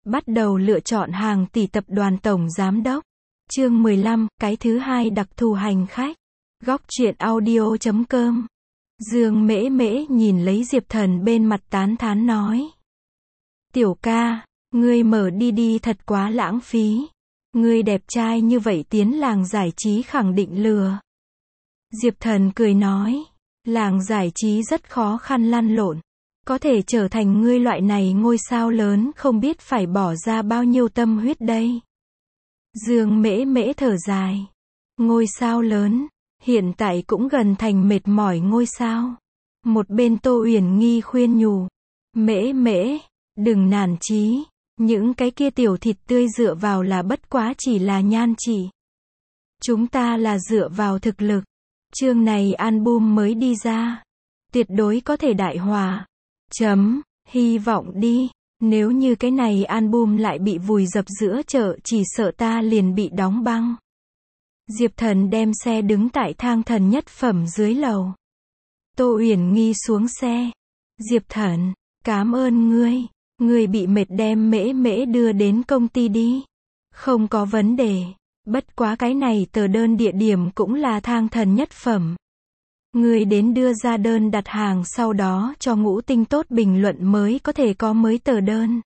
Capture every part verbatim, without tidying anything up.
Bắt đầu lựa chọn hàng tỷ tập đoàn tổng giám đốc. Chương mười lăm, cái thứ hai đặc thù hành khách. Góc truyện audio chấm com. Dương Mễ Mễ nhìn lấy Diệp Thần bên mặt tán thán nói. Tiểu ca, ngươi mở đi đi thật quá lãng phí. Ngươi đẹp trai như vậy tiến làng giải trí khẳng định lừa. Diệp Thần cười nói. Làng giải trí rất khó khăn lăn lộn. Có thể trở thành ngươi loại này ngôi sao lớn không biết phải bỏ ra bao nhiêu tâm huyết đây. Dương Mễ Mễ thở dài. Ngôi sao lớn, hiện tại cũng gần thành mệt mỏi ngôi sao. Một bên Tô Uyển Nghi khuyên nhủ. Mễ Mễ, đừng nản chí. Những cái kia tiểu thịt tươi dựa vào là bất quá chỉ là nhan chỉ. Chúng ta là dựa vào thực lực. Chương này album mới đi ra. Tuyệt đối có thể đại hòa. Chấm, hy vọng đi. Nếu như cái này album lại bị vùi dập giữa chợ chỉ sợ ta liền bị đóng băng. Diệp Thần đem xe đứng tại thang thần nhất phẩm dưới lầu. Tô Uyển Nghi xuống xe. Diệp Thần, cảm ơn ngươi. Ngươi bị mệt đem Mễ Mễ đưa đến công ty đi. Không có vấn đề. Bất quá cái này tờ đơn địa điểm cũng là thang thần nhất phẩm. Ngươi đến đưa ra đơn đặt hàng sau đó cho Ngũ Tinh tốt bình luận mới có thể có mới tờ đơn.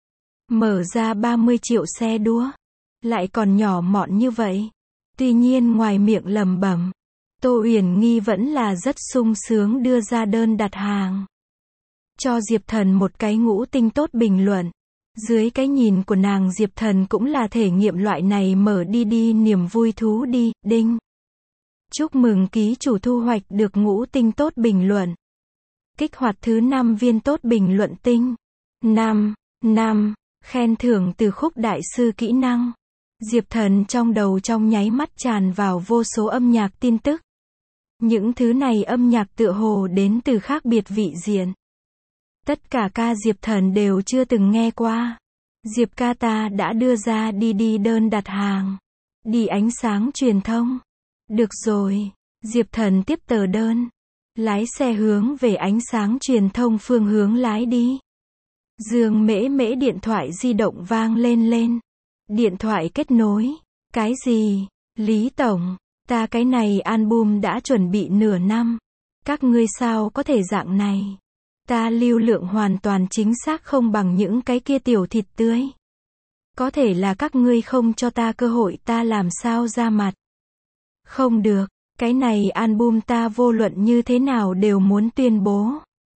Mở ra ba mươi triệu xe đua. Lại còn nhỏ mọn như vậy. Tuy nhiên ngoài miệng lẩm bẩm, Tô Uyển Nghi vẫn là rất sung sướng đưa ra đơn đặt hàng. Cho Diệp Thần một cái Ngũ Tinh tốt bình luận. Dưới cái nhìn của nàng Diệp Thần cũng là thể nghiệm loại này mở đi đi niềm vui thú đi, đinh. Chúc mừng ký chủ thu hoạch được Ngũ Tinh tốt bình luận. Kích hoạt thứ năm viên tốt bình luận tinh. năm, năm, khen thưởng từ khúc đại sư kỹ năng. Diệp Thần trong đầu trong nháy mắt tràn vào vô số âm nhạc tin tức. Những thứ này âm nhạc tựa hồ đến từ khác biệt vị diện. Tất cả ca Diệp Thần đều chưa từng nghe qua. Diệp ca ta đã đưa ra đi đi đơn đặt hàng. Đi ánh sáng truyền thông. Được rồi. Diệp Thần tiếp tờ đơn. Lái xe hướng về ánh sáng truyền thông phương hướng lái đi. Dương Mễ Mễ điện thoại di động vang lên lên. Điện thoại kết nối. Cái gì? Lý Tổng, ta cái này album đã chuẩn bị nửa năm. Các ngươi sao có thể dạng này? Ta lưu lượng hoàn toàn chính xác không bằng những cái kia tiểu thịt tươi. Có thể là các ngươi không cho ta cơ hội ta làm sao ra mặt. Không được, cái này album ta vô luận như thế nào đều muốn tuyên bố.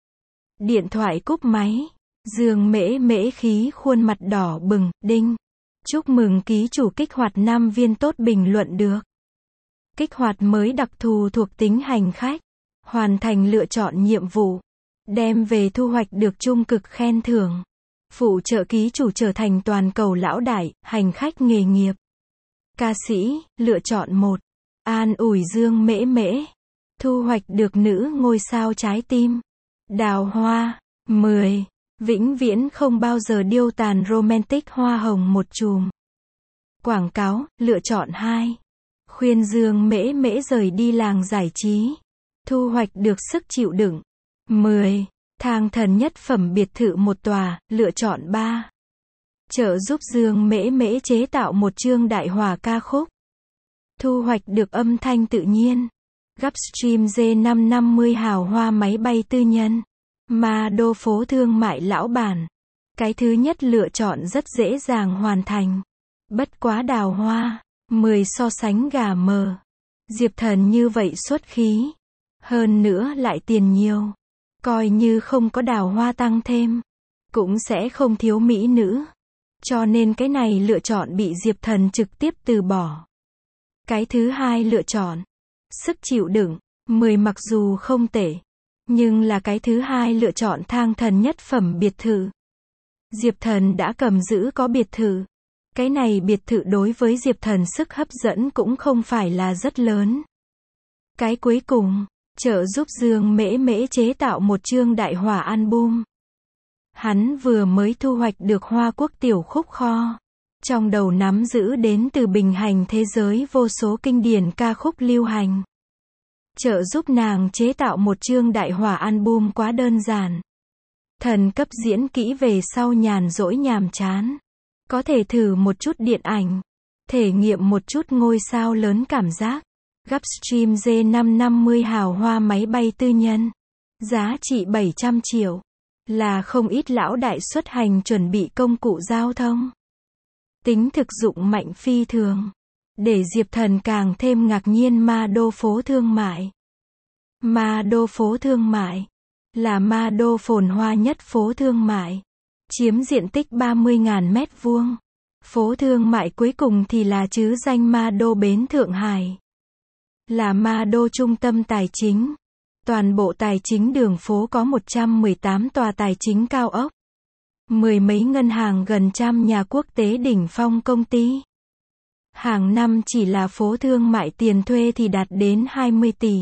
Điện thoại cúp máy. Dương Mễ Mễ khí khuôn mặt đỏ bừng, đinh. Chúc mừng ký chủ kích hoạt năm viên tốt bình luận được. Kích hoạt mới đặc thù thuộc tính hành khách. Hoàn thành lựa chọn nhiệm vụ. Đem về thu hoạch được trung cực khen thưởng. Phụ trợ ký chủ trở thành toàn cầu lão đại, hành khách nghề nghiệp. Ca sĩ, lựa chọn một. An ủi Dương Mễ Mễ. Thu hoạch được nữ ngôi sao trái tim. Đào hoa. mười. Vĩnh viễn không bao giờ điêu tàn romantic hoa hồng một chùm. Quảng cáo, lựa chọn hai. Khuyên Dương Mễ Mễ rời đi làng giải trí. Thu hoạch được sức chịu đựng. mười. Thang thần nhất phẩm biệt thự một tòa, lựa chọn ba. Trợ giúp Dương Mễ Mễ chế tạo một chương đại hòa ca khúc. Thu hoạch được âm thanh tự nhiên. Gulfstream G năm năm mươi hào hoa máy bay tư nhân. Ma đô phố thương mại lão bản. Cái thứ nhất lựa chọn rất dễ dàng hoàn thành. Bất quá đào hoa. mười so sánh gà mờ. Diệp Thần như vậy xuất khí. Hơn nữa lại tiền nhiều. Coi như không có đào hoa tăng thêm. Cũng sẽ không thiếu mỹ nữ. Cho nên cái này lựa chọn bị Diệp Thần trực tiếp từ bỏ. Cái thứ hai lựa chọn. Sức chịu đựng. mười mặc dù không tệ. Nhưng là cái thứ hai lựa chọn thang thần nhất phẩm biệt thự. Diệp Thần đã cầm giữ có biệt thự. Cái này biệt thự đối với Diệp Thần sức hấp dẫn cũng không phải là rất lớn. Cái cuối cùng, trợ giúp Dương Mễ Mễ chế tạo một chương đại hòa album. Hắn vừa mới thu hoạch được Hoa Quốc tiểu khúc kho. Trong đầu nắm giữ đến từ bình hành thế giới vô số kinh điển ca khúc lưu hành. Trợ giúp nàng chế tạo một chương đại hòa album quá đơn giản. Thần cấp diễn kỹ về sau nhàn rỗi nhàm chán. Có thể thử một chút điện ảnh. Thể nghiệm một chút ngôi sao lớn cảm giác. Gulfstream G năm năm mươi hào hoa máy bay tư nhân. Giá trị bảy trăm triệu. Là không ít lão đại xuất hành chuẩn bị công cụ giao thông. Tính thực dụng mạnh phi thường. Để Diệp Thần càng thêm ngạc nhiên ma đô phố thương mại. Ma đô phố thương mại. Là ma đô phồn hoa nhất phố thương mại. Chiếm diện tích ba mươi nghìn mét vuông. Phố thương mại cuối cùng thì là chứ danh ma đô Bến Thượng Hải. Là ma đô trung tâm tài chính. Toàn bộ tài chính đường phố có một trăm mười tám tòa tài chính cao ốc. Mười mấy ngân hàng, gần trăm nhà quốc tế đỉnh phong công ty. Hàng năm chỉ là phố thương mại tiền thuê thì đạt đến hai mươi tỷ.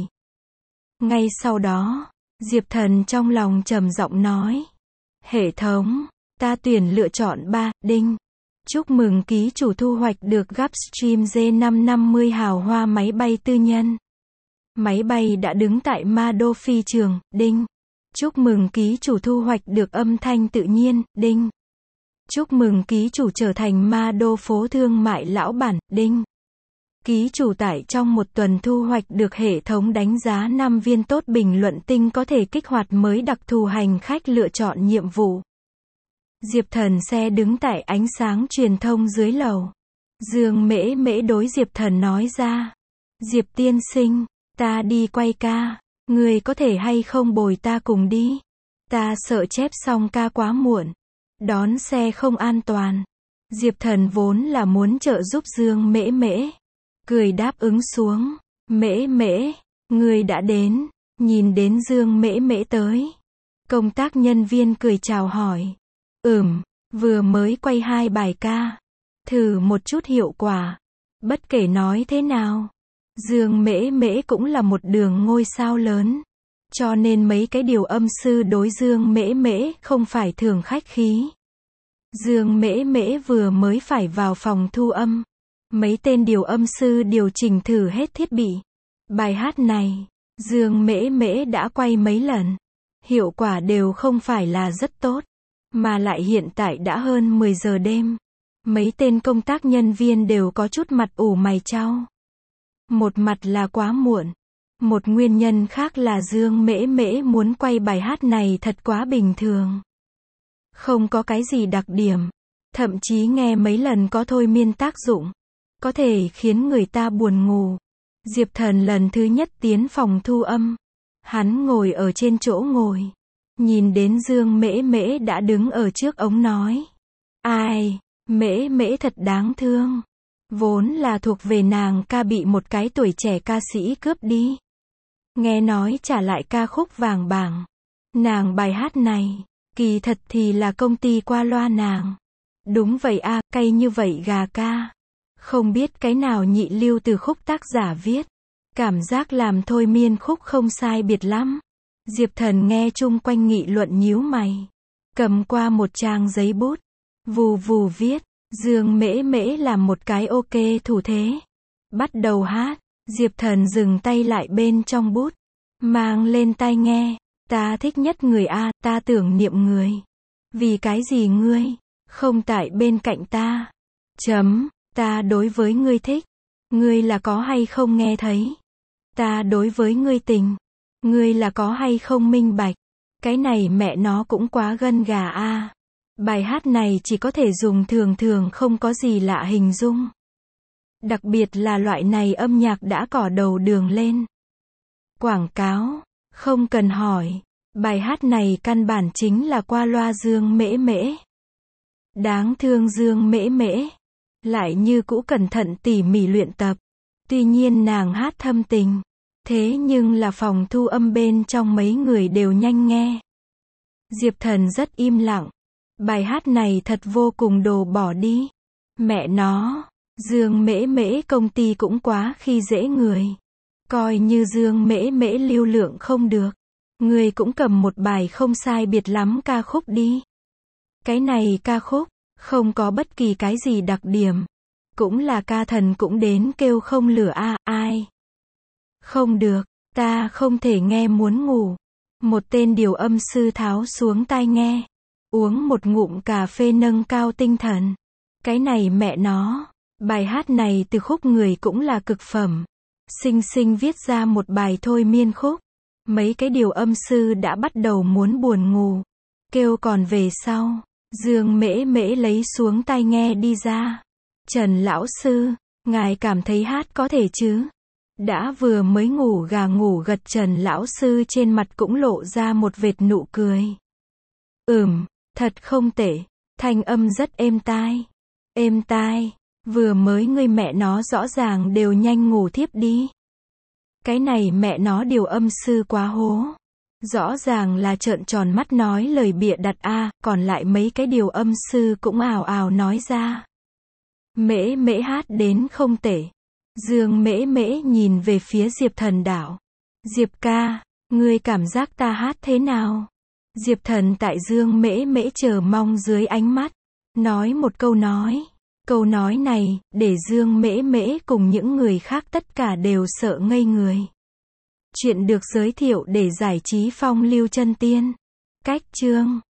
Ngay sau đó, Diệp Thần trong lòng trầm giọng nói. Hệ thống, ta tuyển lựa chọn ba, đinh. Chúc mừng ký chủ thu hoạch được Gulfstream G năm năm mươi hào hoa máy bay tư nhân. Máy bay đã đứng tại ma đô phi trường, đinh. Chúc mừng ký chủ thu hoạch được âm thanh tự nhiên, đinh. Chúc mừng ký chủ trở thành ma đô phố thương mại lão bản, đinh. Ký chủ tại trong một tuần thu hoạch được hệ thống đánh giá năm viên tốt bình luận tinh, có thể kích hoạt mới đặc thù hành khách lựa chọn nhiệm vụ. Diệp Thần xe đứng tại ánh sáng truyền thông dưới lầu. Dương Mễ Mễ đối Diệp Thần nói ra. Diệp tiên sinh, ta đi quay ca, người có thể hay không bồi ta cùng đi? Ta sợ chép xong ca quá muộn. Đón xe không an toàn. Diệp Thần vốn là muốn trợ giúp Dương Mễ Mễ. Cười đáp ứng xuống. Mễ Mễ, người đã đến. Nhìn đến Dương Mễ Mễ tới. Công tác nhân viên cười chào hỏi. Ừm, vừa mới quay hai bài ca. Thử một chút hiệu quả. Bất kể nói thế nào, Dương Mễ Mễ cũng là một đường ngôi sao lớn. Cho nên mấy cái điều âm sư đối Dương Mễ Mễ không phải thường khách khí. Dương Mễ Mễ vừa mới phải vào phòng thu âm. Mấy tên điều âm sư điều chỉnh thử hết thiết bị. Bài hát này, Dương Mễ Mễ đã quay mấy lần. Hiệu quả đều không phải là rất tốt. Mà lại hiện tại đã hơn mười giờ đêm. Mấy tên công tác nhân viên đều có chút mặt ủ mày chau. Một mặt là quá muộn. Một nguyên nhân khác là Dương Mễ Mễ muốn quay bài hát này thật quá bình thường. Không có cái gì đặc điểm. Thậm chí nghe mấy lần có thôi miên tác dụng. Có thể khiến người ta buồn ngủ. Diệp Thần lần thứ nhất tiến phòng thu âm. Hắn ngồi ở trên chỗ ngồi. Nhìn đến Dương Mễ Mễ đã đứng ở trước ống nói. Ai, Mễ Mễ thật đáng thương. Vốn là thuộc về nàng ca bị một cái tuổi trẻ ca sĩ cướp đi. Nghe nói trả lại ca khúc vàng bảng. Nàng bài hát này, kỳ thật thì là công ty qua loa nàng. Đúng vậy a, à, cay như vậy gà ca. Không biết cái nào nhị lưu từ khúc tác giả viết. Cảm giác làm thôi miên khúc không sai biệt lắm. Diệp Thần nghe chung quanh nghị luận nhíu mày. Cầm qua một trang giấy bút. Vù vù viết. Dương Mễ Mễ làm một cái ok thủ thế. Bắt đầu hát. Diệp Thần dừng tay lại bên trong bút. Mang lên tai nghe. Ta thích nhất người A, ta tưởng niệm người. Vì cái gì ngươi không tại bên cạnh ta? Chấm. Ta đối với ngươi thích. Ngươi là có hay không nghe thấy? Ta đối với ngươi tình. Ngươi là có hay không minh bạch? Cái này mẹ nó cũng quá gân gà a. Bài hát này chỉ có thể dùng thường thường không có gì lạ hình dung. Đặc biệt là loại này âm nhạc đã cỏ đầu đường lên. Quảng cáo, không cần hỏi. Bài hát này căn bản chính là qua loa Dương Mễ Mễ. Đáng thương Dương Mễ Mễ. Lại như cũ cẩn thận tỉ mỉ luyện tập. Tuy nhiên nàng hát thâm tình. Thế nhưng là phòng thu âm bên trong mấy người đều nhanh nghe. Diệp Thần rất im lặng. Bài hát này thật vô cùng đồ bỏ đi. Mẹ nó, Dương Mễ Mễ công ty cũng quá khi dễ người. Coi như Dương Mễ Mễ lưu lượng không được. Người cũng cầm một bài không sai biệt lắm ca khúc đi. Cái này ca khúc, không có bất kỳ cái gì đặc điểm. Cũng là ca thần cũng đến kêu không lửa a, à, ai. Không được, ta không thể nghe muốn ngủ. Một tên điều âm sư tháo xuống tai nghe. Uống một ngụm cà phê nâng cao tinh thần. Cái này mẹ nó. Bài hát này từ khúc người cũng là cực phẩm. Xinh xinh viết ra một bài thôi miên khúc. Mấy cái điều âm sư đã bắt đầu muốn buồn ngủ. Kêu còn về sau. Dương Mễ Mễ lấy xuống tai nghe đi ra. Trần lão sư, ngài cảm thấy hát có thể chứ? Đã vừa mới ngủ gà ngủ gật Trần lão sư trên mặt cũng lộ ra một vệt nụ cười. Ừm, thật không tệ, thanh âm rất êm tai. Êm tai, vừa mới ngươi mẹ nó rõ ràng đều nhanh ngủ thiếp đi. Cái này mẹ nó điều âm sư quá hố. Rõ ràng là trợn tròn mắt nói lời bịa đặt a, còn lại mấy cái điều âm sư cũng ào ào nói ra. Mễ Mễ hát đến không tệ. Dương Mễ Mễ nhìn về phía Diệp Thần đảo. Diệp ca, ngươi cảm giác ta hát thế nào? Diệp Thần tại Dương Mễ Mễ chờ mong dưới ánh mắt. Nói một câu nói. Câu nói này, để Dương Mễ Mễ cùng những người khác tất cả đều sợ ngây người. Chuyện được giới thiệu để giải trí phong lưu chân tiên. Cách chương